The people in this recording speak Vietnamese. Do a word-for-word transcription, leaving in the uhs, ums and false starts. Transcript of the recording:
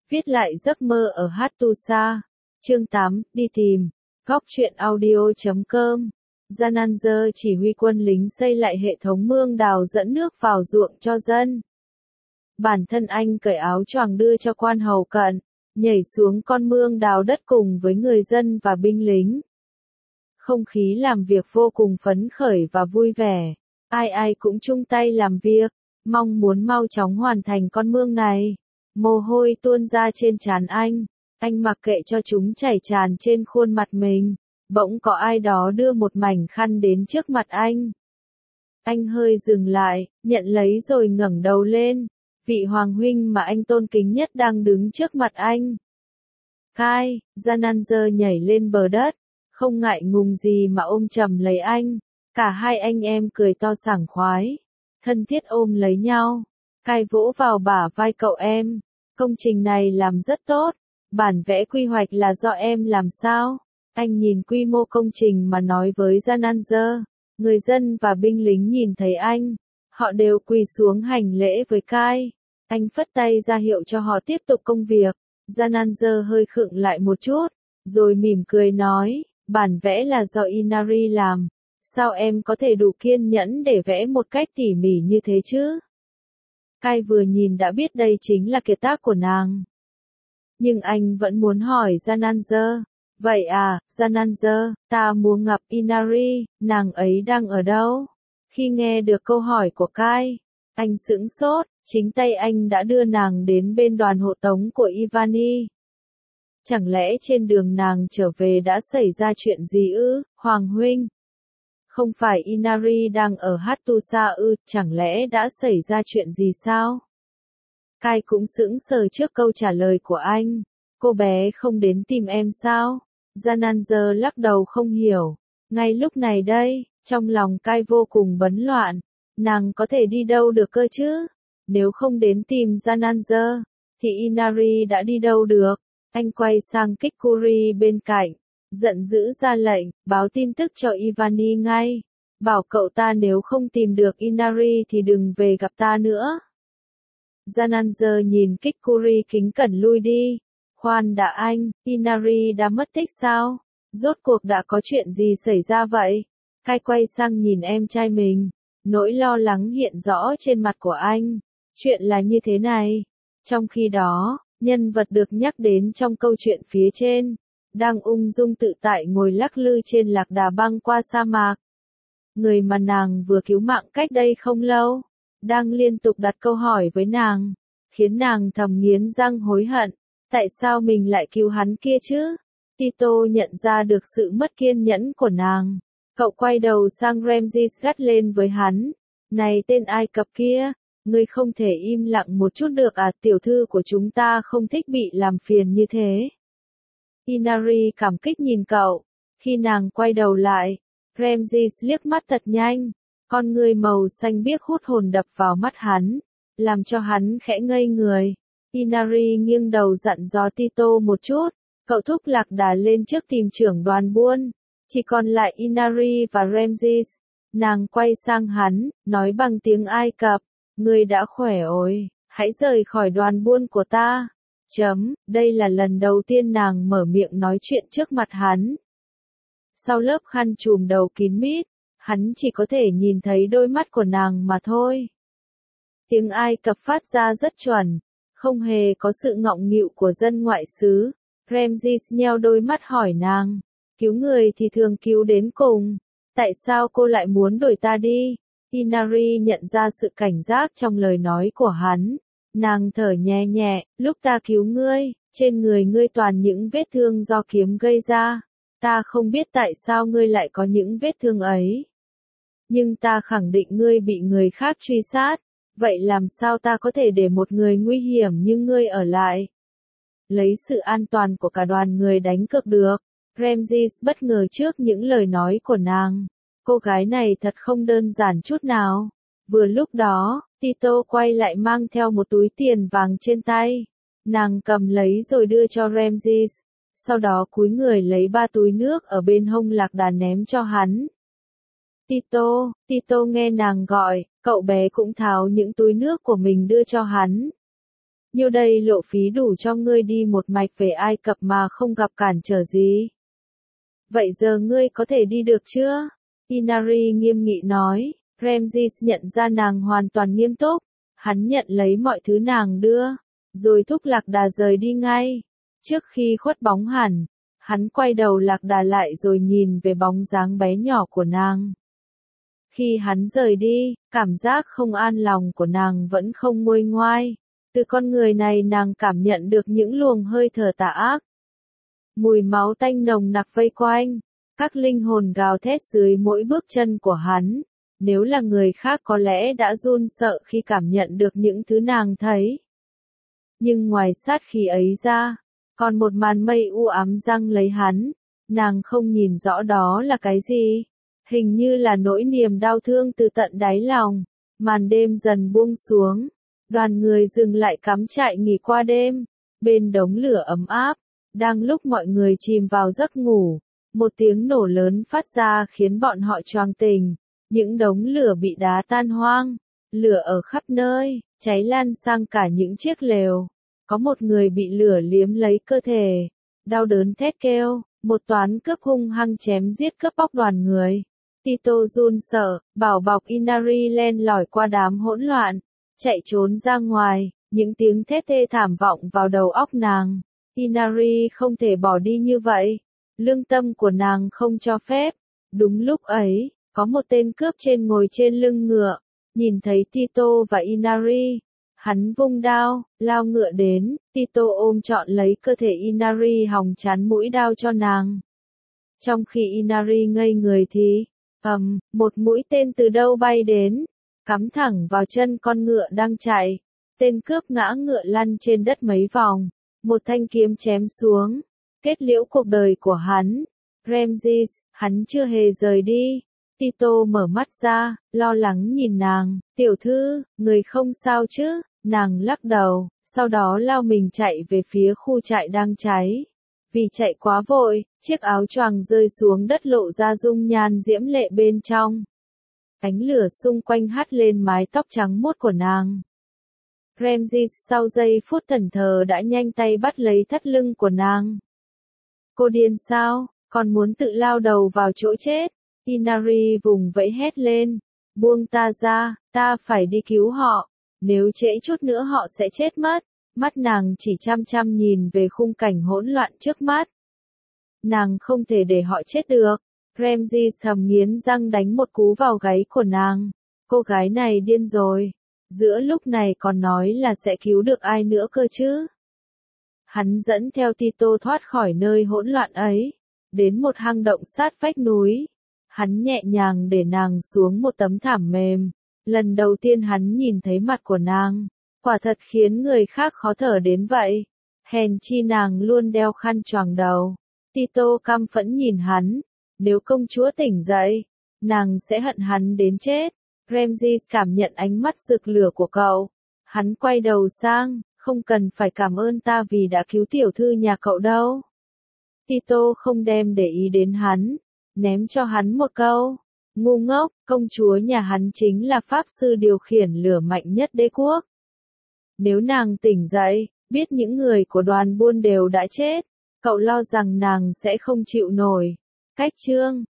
Viết lại giấc mơ ở Hattusa. Chương tám, đi tìm. Góc truyện audio chấm com. Jananzer chỉ huy quân lính xây lại hệ thống mương đào dẫn nước vào ruộng cho dân. Bản thân anh cởi áo choàng đưa cho quan hầu cận, nhảy xuống con mương đào đất cùng với người dân và binh lính. Không khí làm việc vô cùng phấn khởi và vui vẻ. Ai ai cũng chung tay làm việc, mong muốn mau chóng hoàn thành con mương này. Mồ hôi tuôn ra trên trán anh, anh mặc kệ cho chúng chảy tràn trên khuôn mặt mình. Bỗng có ai đó đưa một mảnh khăn đến trước mặt anh. Anh hơi dừng lại, nhận lấy rồi ngẩng đầu lên. Vị hoàng huynh mà anh tôn kính nhất đang đứng trước mặt anh. Kai, Jananzer nhảy lên bờ đất, không ngại ngùng gì mà ôm chầm lấy anh. Cả hai anh em cười to sảng khoái, thân thiết ôm lấy nhau. Kai vỗ vào bả vai cậu em. Công trình này làm rất tốt. Bản vẽ quy hoạch là do em làm sao? Anh nhìn quy mô công trình mà nói với Jananzer. Người dân và binh lính nhìn thấy anh, họ đều quỳ xuống hành lễ với Kai. Anh phất tay ra hiệu cho họ tiếp tục công việc. Jananzer hơi khựng lại một chút, rồi mỉm cười nói, bản vẽ là do Inari làm. Sao em có thể đủ kiên nhẫn để vẽ một cách tỉ mỉ như thế chứ? Kai vừa nhìn đã biết đây chính là kiệt tác của nàng. Nhưng anh vẫn muốn hỏi Jananzer. Vậy à, Jananzer, ta muốn gặp Inari, nàng ấy đang ở đâu? Khi nghe được câu hỏi của Kai, anh sững sốt, chính tay anh đã đưa nàng đến bên đoàn hộ tống của Ivani. Chẳng lẽ trên đường nàng trở về đã xảy ra chuyện gì ư, Hoàng huynh? Không phải Inari đang ở Hattusa ư, chẳng lẽ đã xảy ra chuyện gì sao? Kai cũng sững sờ trước câu trả lời của anh. Cô bé không đến tìm em sao? Jananzer lắc đầu không hiểu. Ngay lúc này đây, trong lòng Kai vô cùng bấn loạn. Nàng có thể đi đâu được cơ chứ? Nếu không đến tìm Jananzer, thì Inari đã đi đâu được? Anh quay sang Kikuri bên cạnh, giận dữ ra lệnh, báo tin tức cho Ivani ngay. Bảo cậu ta nếu không tìm được Inari thì đừng về gặp ta nữa. Jananzer nhìn Kikuri kính cẩn lui đi. Khoan đã anh, Inari đã mất tích sao? Rốt cuộc đã có chuyện gì xảy ra vậy? Kai quay sang nhìn em trai mình. Nỗi lo lắng hiện rõ trên mặt của anh. Chuyện là như thế này. Trong khi đó, nhân vật được nhắc đến trong câu chuyện phía trên, đang ung dung tự tại ngồi lắc lư trên lạc đà băng qua sa mạc. Người mà nàng vừa cứu mạng cách đây không lâu, đang liên tục đặt câu hỏi với nàng, khiến nàng thầm nghiến răng hối hận. Tại sao mình lại cứu hắn kia chứ? Tito nhận ra được sự mất kiên nhẫn của nàng. Cậu quay đầu sang Ramses gắt lên với hắn. Này tên Ai Cập kia, ngươi không thể im lặng một chút được à, tiểu thư của chúng ta không thích bị làm phiền như thế. Inari cảm kích nhìn cậu. Khi nàng quay đầu lại, Ramses liếc mắt thật nhanh. Con ngươi màu xanh biếc hút hồn đập vào mắt hắn, làm cho hắn khẽ ngây người. Inari nghiêng đầu dặn dò Tito một chút, cậu thúc lạc đà lên trước tìm trưởng đoàn buôn. Chỉ còn lại Inari và Ramses. Nàng quay sang hắn, nói bằng tiếng Ai Cập, ngươi đã khỏe rồi, hãy rời khỏi đoàn buôn của ta. Chấm, đây là lần đầu tiên nàng mở miệng nói chuyện trước mặt hắn. Sau lớp khăn trùm đầu kín mít, hắn chỉ có thể nhìn thấy đôi mắt của nàng mà thôi. Tiếng Ai Cập phát ra rất chuẩn, không hề có sự ngọng nghịu của dân ngoại xứ. Ramses nheo đôi mắt hỏi nàng, cứu người thì thường cứu đến cùng, tại sao cô lại muốn đuổi ta đi? Inari nhận ra sự cảnh giác trong lời nói của hắn. Nàng thở nhẹ nhẹ, lúc ta cứu ngươi, trên người ngươi toàn những vết thương do kiếm gây ra. Ta không biết tại sao ngươi lại có những vết thương ấy. Nhưng ta khẳng định ngươi bị người khác truy sát. Vậy làm sao ta có thể để một người nguy hiểm như ngươi ở lại? Lấy sự an toàn của cả đoàn người đánh cược được. Ramses bất ngờ trước những lời nói của nàng. Cô gái này thật không đơn giản chút nào. Vừa lúc đó, Tito quay lại mang theo một túi tiền vàng trên tay. Nàng cầm lấy rồi đưa cho Ramses. Sau đó cúi người lấy ba túi nước ở bên hông lạc đà ném cho hắn. Tito, Tito nghe nàng gọi, cậu bé cũng tháo những túi nước của mình đưa cho hắn. nhiêu đây lộ phí đủ cho ngươi đi một mạch về Ai Cập mà không gặp cản trở gì. Vậy giờ ngươi có thể đi được chưa? Inari nghiêm nghị nói. Ramses nhận ra nàng hoàn toàn nghiêm túc. Hắn nhận lấy mọi thứ nàng đưa, rồi thúc Lạc Đà rời đi ngay. Trước khi khuất bóng hẳn, hắn quay đầu Lạc Đà lại rồi nhìn về bóng dáng bé nhỏ của nàng. Khi hắn rời đi, cảm giác không an lòng của nàng vẫn không nguôi ngoai. Từ con người này nàng cảm nhận được những luồng hơi thở tà ác. Mùi máu tanh nồng nặc vây quanh, các linh hồn gào thét dưới mỗi bước chân của hắn. Nếu là người khác có lẽ đã run sợ khi cảm nhận được những thứ nàng thấy. Nhưng ngoài sát khí ấy ra, còn một màn mây u ám giăng lấy hắn, nàng không nhìn rõ đó là cái gì. Hình như là nỗi niềm đau thương từ tận đáy lòng. Màn đêm dần buông xuống, đoàn người dừng lại cắm trại nghỉ qua đêm, bên đống lửa ấm áp. Đang lúc mọi người chìm vào giấc ngủ, một tiếng nổ lớn phát ra khiến bọn họ choàng tỉnh. Những đống lửa bị đá tan hoang, lửa ở khắp nơi, cháy lan sang cả những chiếc lều. Có một người bị lửa liếm lấy cơ thể, đau đớn thét kêu, một toán cướp hung hăng chém giết cướp bóc đoàn người. Tito run sợ, bảo bọc Inari len lỏi qua đám hỗn loạn, chạy trốn ra ngoài, những tiếng thét thê thảm vọng vào đầu óc nàng. Inari không thể bỏ đi như vậy, lương tâm của nàng không cho phép. Đúng lúc ấy, có một tên cướp trên ngồi trên lưng ngựa, nhìn thấy Tito và Inari. Hắn vung đao, lao ngựa đến, Tito ôm trọn lấy cơ thể Inari hòng chắn mũi đao cho nàng. Trong khi Inari ngây người thì, ầm, um, một mũi tên từ đâu bay đến, cắm thẳng vào chân con ngựa đang chạy. Tên cướp ngã ngựa lăn trên đất mấy vòng, một thanh kiếm chém xuống, kết liễu cuộc đời của hắn. Ramses, hắn chưa hề rời đi. Tito mở mắt ra, lo lắng nhìn nàng, tiểu thư, người không sao chứ, nàng lắc đầu, sau đó lao mình chạy về phía khu trại đang cháy. Vì chạy quá vội, chiếc áo choàng rơi xuống đất lộ ra dung nhan diễm lệ bên trong. Ánh lửa xung quanh hắt lên mái tóc trắng muốt của nàng. Ramses sau giây phút thẫn thờ đã nhanh tay bắt lấy thắt lưng của nàng. Cô điên sao, còn muốn tự lao đầu vào chỗ chết? Inari vùng vẫy hét lên, buông ta ra, ta phải đi cứu họ, nếu trễ chút nữa họ sẽ chết mất. Mắt nàng chỉ chăm chăm nhìn về khung cảnh hỗn loạn trước mắt. Nàng không thể để họ chết được. Ramses thầm nghiến răng đánh một cú vào gáy của nàng. Cô gái này điên rồi. Giữa lúc này còn nói là sẽ cứu được ai nữa cơ chứ. Hắn dẫn theo Tito thoát khỏi nơi hỗn loạn ấy, đến một hang động sát vách núi. Hắn nhẹ nhàng để nàng xuống một tấm thảm mềm. Lần đầu tiên hắn nhìn thấy mặt của nàng, quả thật khiến người khác khó thở đến vậy. Hèn chi nàng luôn đeo khăn choàng đầu. Tito căm phẫn nhìn hắn. Nếu công chúa tỉnh dậy, nàng sẽ hận hắn đến chết. Ramses cảm nhận ánh mắt rực lửa của cậu. Hắn quay đầu sang, không cần phải cảm ơn ta vì đã cứu tiểu thư nhà cậu đâu. Tito không đem để ý đến hắn, ném cho hắn một câu. Ngu ngốc, công chúa nhà hắn chính là pháp sư điều khiển lửa mạnh nhất đế quốc. Nếu nàng tỉnh dậy, biết những người của đoàn buôn đều đã chết, cậu lo rằng nàng sẽ không chịu nổi. Cách chương